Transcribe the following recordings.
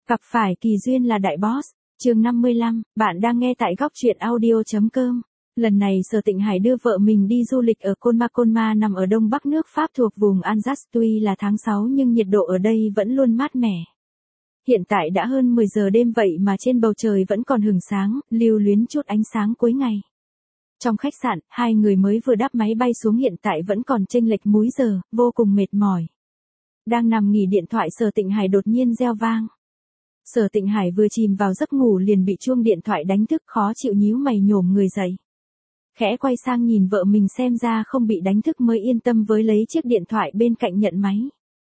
Gặp phải kỳ duyên là đại boss. Chương 55, bạn đang nghe tại góc truyện audio.com. Lần này Sở Tịnh Hải đưa vợ mình đi du lịch ở Conma nằm ở đông bắc nước Pháp thuộc vùng Alsace, tuy là tháng 6 nhưng nhiệt độ ở đây vẫn luôn mát mẻ. Hiện tại đã hơn 10 giờ đêm vậy mà trên bầu trời vẫn còn hửng sáng, lưu luyến chút ánh sáng cuối ngày. Trong khách sạn, hai người mới vừa đáp máy bay xuống hiện tại vẫn còn chênh lệch múi giờ, vô cùng mệt mỏi. Đang nằm nghỉ điện thoại Sở Tịnh Hải đột nhiên reo vang. Sở Tịnh Hải vừa chìm vào giấc ngủ liền bị chuông điện thoại đánh thức, khó chịu nhíu mày nhổm người dậy. Khẽ quay sang nhìn vợ mình xem ra không bị đánh thức mới yên tâm với lấy chiếc điện thoại bên cạnh nhận máy.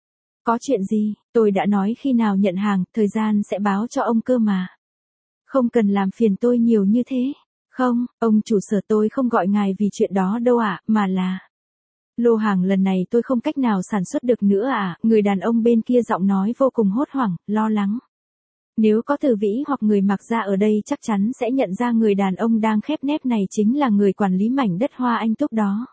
Có chuyện gì, tôi đã nói khi nào nhận hàng, thời gian sẽ báo cho ông cơ mà. Không cần làm phiền tôi nhiều như thế. Không, ông chủ Sở, tôi không gọi ngài vì chuyện đó đâu ạ, mà là... Lô hàng lần này tôi không cách nào sản xuất được nữa à, người đàn ông bên kia giọng nói vô cùng hốt hoảng, lo lắng. Nếu có Từ Vĩ hoặc người Mạc Gia ở đây chắc chắn sẽ nhận ra người đàn ông đang khép nép này chính là người quản lý mảnh đất Hoa Anh Túc đó.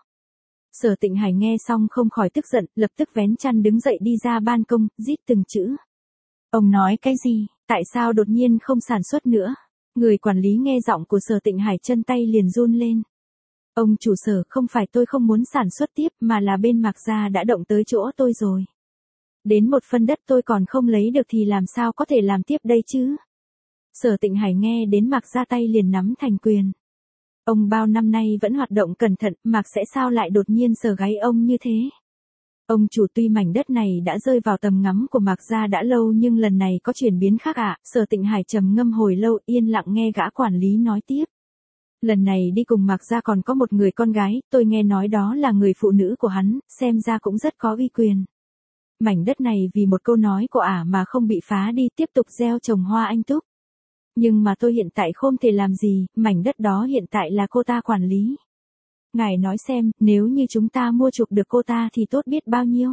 Sở Tịnh Hải nghe xong không khỏi tức giận, lập tức vén chăn đứng dậy đi ra ban công, rít từng chữ. Ông nói cái gì, tại sao đột nhiên không sản xuất nữa? Người quản lý nghe giọng của Sở Tịnh Hải chân tay liền run lên. Ông chủ Sở, không phải tôi không muốn sản xuất tiếp mà là bên Mạc Gia đã động tới chỗ tôi rồi. Đến một phân đất tôi còn không lấy được thì làm sao có thể làm tiếp đây chứ? Sở Tịnh Hải nghe đến Mạc Gia tay liền nắm thành quyền. Ông bao năm nay vẫn hoạt động cẩn thận, Mạc sẽ sao lại đột nhiên sờ gáy ông như thế? Ông chủ, tuy mảnh đất này đã rơi vào tầm ngắm của Mạc Gia đã lâu nhưng lần này có chuyển biến khác ạ. Sở Tịnh Hải trầm ngâm hồi lâu, yên lặng nghe gã quản lý nói tiếp. Lần này đi cùng Mạc Gia còn có một người con gái, tôi nghe nói đó là người phụ nữ của hắn, xem ra cũng rất có uy quyền. Mảnh đất này vì một câu nói của ả mà không bị phá đi, tiếp tục gieo trồng Hoa Anh Túc. Nhưng mà tôi hiện tại không thể làm gì, mảnh đất đó hiện tại là cô ta quản lý. Ngài nói xem, nếu như chúng ta mua chuộc được cô ta thì tốt biết bao nhiêu.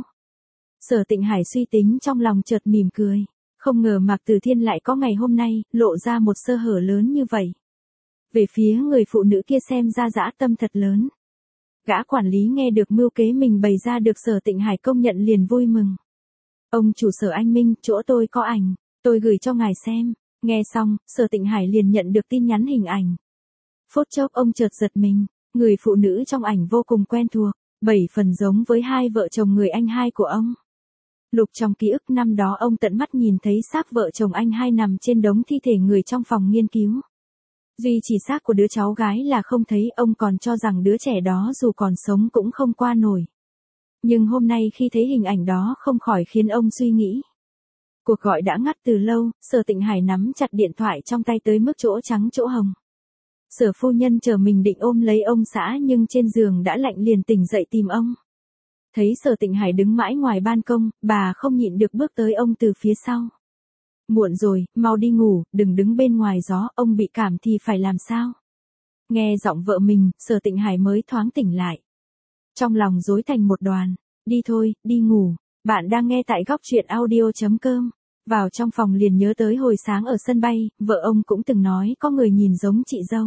Sở Tịnh Hải suy tính trong lòng chợt mỉm cười. Không ngờ Mạc Từ Thiên lại có ngày hôm nay, lộ ra một sơ hở lớn như vậy. Về phía người phụ nữ kia xem ra dã tâm thật lớn. Gã quản lý nghe được mưu kế mình bày ra được Sở Tịnh Hải công nhận liền vui mừng. Ông chủ Sở anh minh, chỗ tôi có ảnh, tôi gửi cho ngài xem. Nghe xong, Sở Tịnh Hải liền nhận được tin nhắn hình ảnh. Phút chốc ông chợt giật mình, người phụ nữ trong ảnh vô cùng quen thuộc, 7 phần giống với hai vợ chồng người anh hai của ông. Lục trong ký ức năm đó ông tận mắt nhìn thấy xác vợ chồng anh hai nằm trên đống thi thể người trong phòng nghiên cứu. Duy chỉ xác của đứa cháu gái là không thấy, ông còn cho rằng đứa trẻ đó dù còn sống cũng không qua nổi. Nhưng hôm nay khi thấy hình ảnh đó không khỏi khiến ông suy nghĩ. Cuộc gọi đã ngắt từ lâu, Sở Tịnh Hải nắm chặt điện thoại trong tay tới mức chỗ trắng chỗ hồng. Sở phu nhân chờ mình định ôm lấy ông xã nhưng trên giường đã lạnh liền tỉnh dậy tìm ông. Thấy Sở Tịnh Hải đứng mãi ngoài ban công, bà không nhịn được bước tới ông từ phía sau. Muộn rồi, mau đi ngủ, đừng đứng bên ngoài gió, ông bị cảm thì phải làm sao? Nghe giọng vợ mình, Sở Tịnh Hải mới thoáng tỉnh lại. Trong lòng rối thành một đoàn, đi thôi, đi ngủ, bạn đang nghe tại góc truyện audio.com. Vào trong phòng liền nhớ tới hồi sáng ở sân bay, vợ ông cũng từng nói có người nhìn giống chị dâu.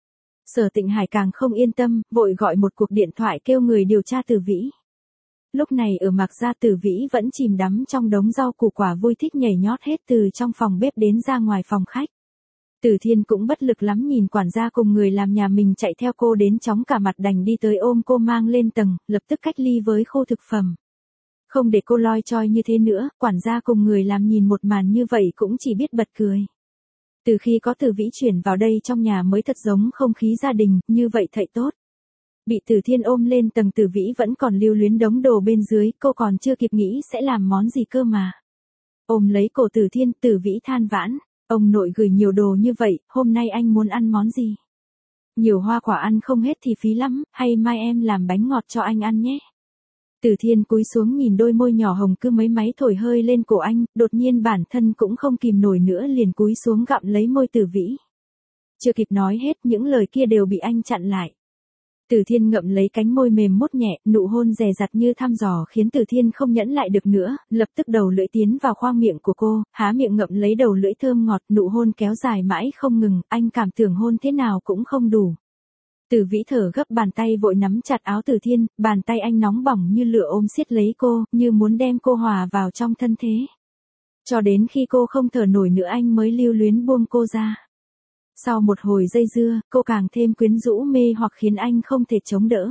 Sở Tịnh Hải càng không yên tâm, vội gọi một cuộc điện thoại kêu người điều tra Từ Vĩ. Lúc này ở Mạc Gia, Từ Vĩ vẫn chìm đắm trong đống rau củ quả vui thích nhảy nhót hết từ trong phòng bếp đến ra ngoài phòng khách. Từ Thiên cũng bất lực lắm nhìn quản gia cùng người làm nhà mình chạy theo cô đến chóng cả mặt đành đi tới ôm cô mang lên tầng, lập tức cách ly với khu thực phẩm. Không để cô loi choi như thế nữa, quản gia cùng người làm nhìn một màn như vậy cũng chỉ biết bật cười. Từ khi có Từ Vĩ chuyển vào đây trong nhà mới thật giống không khí gia đình, như vậy thậy tốt. Bị Từ Thiên ôm lên tầng, Từ Vĩ vẫn còn lưu luyến đống đồ bên dưới, cô còn chưa kịp nghĩ sẽ làm món gì cơ mà. Ôm lấy cổ Từ Thiên, Từ Vĩ than vãn, ông nội gửi nhiều đồ như vậy, hôm nay anh muốn ăn món gì? Nhiều hoa quả ăn không hết thì phí lắm, hay mai em làm bánh ngọt cho anh ăn nhé. Từ Thiên cúi xuống nhìn đôi môi nhỏ hồng cứ mấy máy thổi hơi lên cổ anh, đột nhiên bản thân cũng không kìm nổi nữa liền cúi xuống gặm lấy môi Từ Vĩ. Chưa kịp nói hết những lời kia đều bị anh chặn lại. Từ Thiên ngậm lấy cánh môi mềm mốt nhẹ, nụ hôn dè dặt như thăm dò khiến Từ Thiên không nhẫn lại được nữa, lập tức đầu lưỡi tiến vào khoang miệng của cô, há miệng ngậm lấy đầu lưỡi thơm ngọt, nụ hôn kéo dài mãi không ngừng, anh cảm tưởng hôn thế nào cũng không đủ. Từ Vĩ thở gấp, bàn tay vội nắm chặt áo Từ Thiên, bàn tay anh nóng bỏng như lửa ôm siết lấy cô, như muốn đem cô hòa vào trong thân thế. Cho đến khi cô không thở nổi nữa anh mới lưu luyến buông cô ra. Sau một hồi dây dưa, cô càng thêm quyến rũ mê hoặc khiến anh không thể chống đỡ.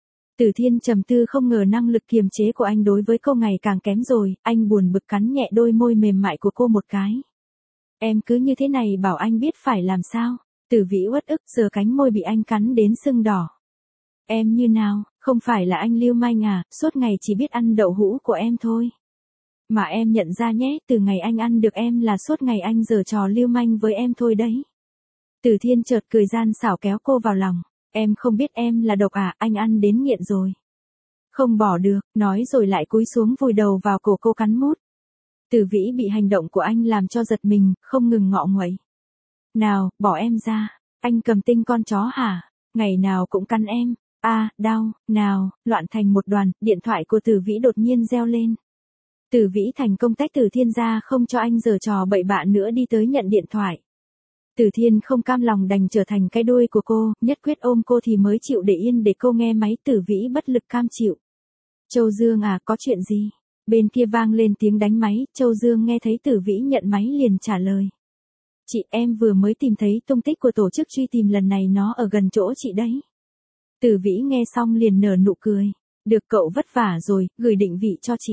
Tử Thiên trầm tư không ngờ năng lực kiềm chế của anh đối với cô ngày càng kém rồi, anh buồn bực cắn nhẹ đôi môi mềm mại của cô một cái. Em cứ như thế này bảo anh biết phải làm sao. Tử Vĩ uất ức giờ cánh môi bị anh cắn đến sưng đỏ. Em như nào, không phải là anh lưu manh à, suốt ngày chỉ biết ăn đậu hũ của em thôi. Mà em nhận ra nhé, từ ngày anh ăn được em là suốt ngày anh giở trò lưu manh với em thôi đấy. Tử Thiên chợt cười gian xảo kéo cô vào lòng. Em không biết em là độc à, anh ăn đến nghiện rồi. Không bỏ được, nói rồi lại cúi xuống vùi đầu vào cổ cô cắn mút. Tử Vĩ bị hành động của anh làm cho giật mình, không ngừng ngọ nguậy. Nào, bỏ em ra, anh cầm tinh con chó hả, ngày nào cũng cắn em, đau, nào, loạn thành một đoàn, điện thoại của Tử Vĩ đột nhiên reo lên. Tử Vĩ thành công tách Tử Thiên ra không cho anh giở trò bậy bạ nữa đi tới nhận điện thoại. Tử Thiên không cam lòng đành trở thành cái đuôi của cô, nhất quyết ôm cô thì mới chịu để yên để cô nghe máy. Tử Vĩ bất lực cam chịu. Châu Dương à, có chuyện gì? Bên kia vang lên tiếng đánh máy, Châu Dương nghe thấy Tử Vĩ nhận máy liền trả lời. Chị, em vừa mới tìm thấy tung tích của tổ chức truy tìm lần này, nó ở gần chỗ chị đấy. Tử Vĩ nghe xong liền nở nụ cười. Được, cậu vất vả rồi, gửi định vị cho chị.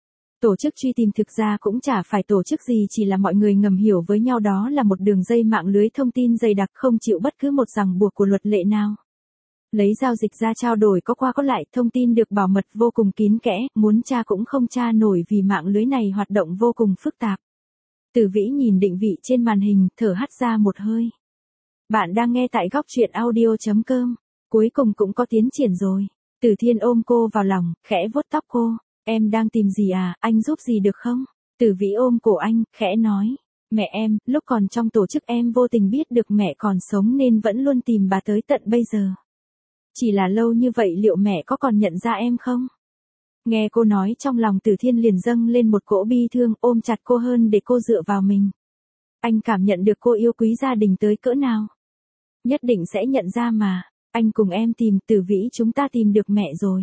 Tổ chức truy tìm thực ra cũng chả phải tổ chức gì, chỉ là mọi người ngầm hiểu với nhau đó là một đường dây mạng lưới thông tin dày đặc không chịu bất cứ một ràng buộc của luật lệ nào. Lấy giao dịch ra trao đổi có qua có lại, thông tin được bảo mật vô cùng kín kẽ, muốn tra cũng không tra nổi vì mạng lưới này hoạt động vô cùng phức tạp. Tử Vĩ nhìn định vị trên màn hình, thở hắt ra một hơi. Bạn đang nghe tại góc truyện audio.com. Cuối cùng cũng có tiến triển rồi. Tử Thiên ôm cô vào lòng, khẽ vuốt tóc cô. Em đang tìm gì à, anh giúp gì được không? Tử Vĩ ôm cổ anh, khẽ nói. Mẹ em, lúc còn trong tổ chức em vô tình biết được mẹ còn sống nên vẫn luôn tìm bà tới tận bây giờ. Chỉ là lâu như vậy liệu mẹ có còn nhận ra em không? Nghe cô nói trong lòng Tử Thiên liền dâng lên một cỗ bi thương, ôm chặt cô hơn để cô dựa vào mình. Anh cảm nhận được cô yêu quý gia đình tới cỡ nào. Nhất định sẽ nhận ra mà. Anh cùng em tìm, Tử Vĩ, chúng ta tìm được mẹ rồi.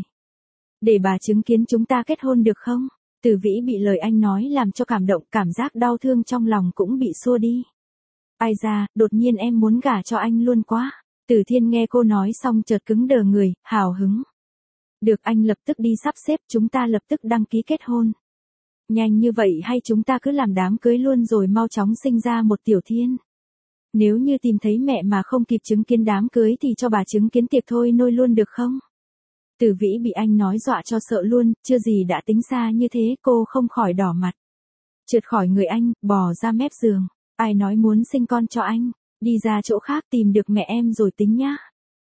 Để bà chứng kiến chúng ta kết hôn được không? Tử Vĩ bị lời anh nói làm cho cảm động, cảm giác đau thương trong lòng cũng bị xua đi. Ai da, đột nhiên em muốn gả cho anh luôn quá. Tử Thiên nghe cô nói xong chợt cứng đờ người, hào hứng. Được, anh lập tức đi sắp xếp, chúng ta lập tức đăng ký kết hôn. Nhanh như vậy hay chúng ta cứ làm đám cưới luôn rồi mau chóng sinh ra một Tiểu Thiên. Nếu như tìm thấy mẹ mà không kịp chứng kiến đám cưới thì cho bà chứng kiến tiệc thôi nôi luôn được không? Tử Vĩ bị anh nói dọa cho sợ luôn, chưa gì đã tính xa như thế, cô không khỏi đỏ mặt. Trượt khỏi người anh, bò ra mép giường. Ai nói muốn sinh con cho anh? Đi ra chỗ khác tìm được mẹ em rồi tính nhá.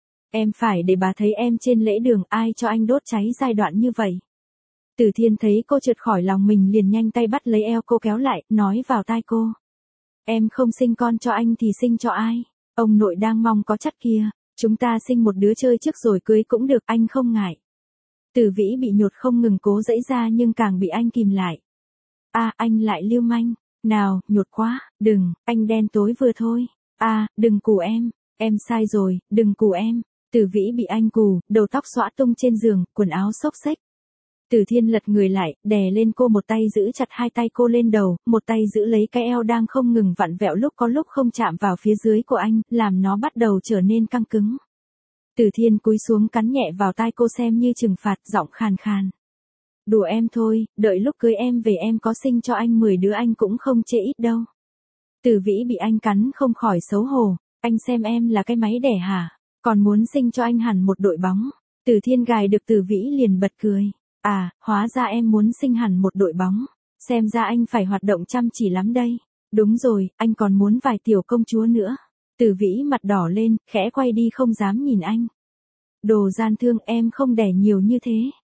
Em phải để bà thấy em trên lễ đường, ai cho anh đốt cháy giai đoạn như vậy. Tử Thiên thấy cô trượt khỏi lòng mình liền nhanh tay bắt lấy eo cô kéo lại, nói vào tai cô. Em không sinh con cho anh thì sinh cho ai? Ông nội đang mong có chắc kia. Chúng ta sinh một đứa chơi trước rồi cưới cũng được, anh không ngại. Tử Vĩ bị nhột không ngừng cố giãy ra nhưng càng bị anh kìm lại. Anh lại lưu manh. Nào, nhột quá, đừng, anh đen tối vừa thôi. Đừng cù em sai rồi, đừng cù em. Tử Vĩ bị anh cù, đầu tóc xõa tung trên giường, quần áo xốc xếch. Tử Thiên lật người lại, đè lên cô, một tay giữ chặt hai tay cô lên đầu, một tay giữ lấy cái eo đang không ngừng vặn vẹo lúc có lúc không chạm vào phía dưới của anh, làm nó bắt đầu trở nên căng cứng. Tử Thiên cúi xuống cắn nhẹ vào tai cô xem như trừng phạt, giọng khàn khàn. Đùa em thôi, đợi lúc cưới em về em có sinh cho anh 10 đứa anh cũng không chê ít đâu. Tử Vĩ bị anh cắn không khỏi xấu hổ, anh xem em là cái máy đẻ hả, còn muốn sinh cho anh hẳn một đội bóng. Tử Thiên gài được Tử Vĩ liền bật cười. Hóa ra em muốn sinh hẳn một đội bóng. Xem ra anh phải hoạt động chăm chỉ lắm đây. Đúng rồi, anh còn muốn vài tiểu công chúa nữa. Tử Vĩ mặt đỏ lên, khẽ quay đi không dám nhìn anh. Đồ gian thương, em không đẻ nhiều như thế.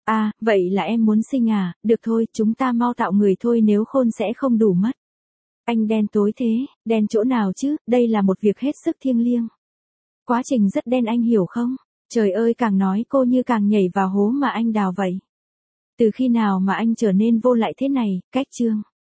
Vậy là em muốn sinh à, được thôi, chúng ta mau tạo người thôi, nếu khôn sẽ không đủ mất. Anh đen tối thế, đen chỗ nào chứ, đây là một việc hết sức thiêng liêng. Quá trình rất đen anh hiểu không? Trời ơi, càng nói cô như càng nhảy vào hố mà anh đào vậy. Từ khi nào mà anh trở nên vô lại thế này, cách chương.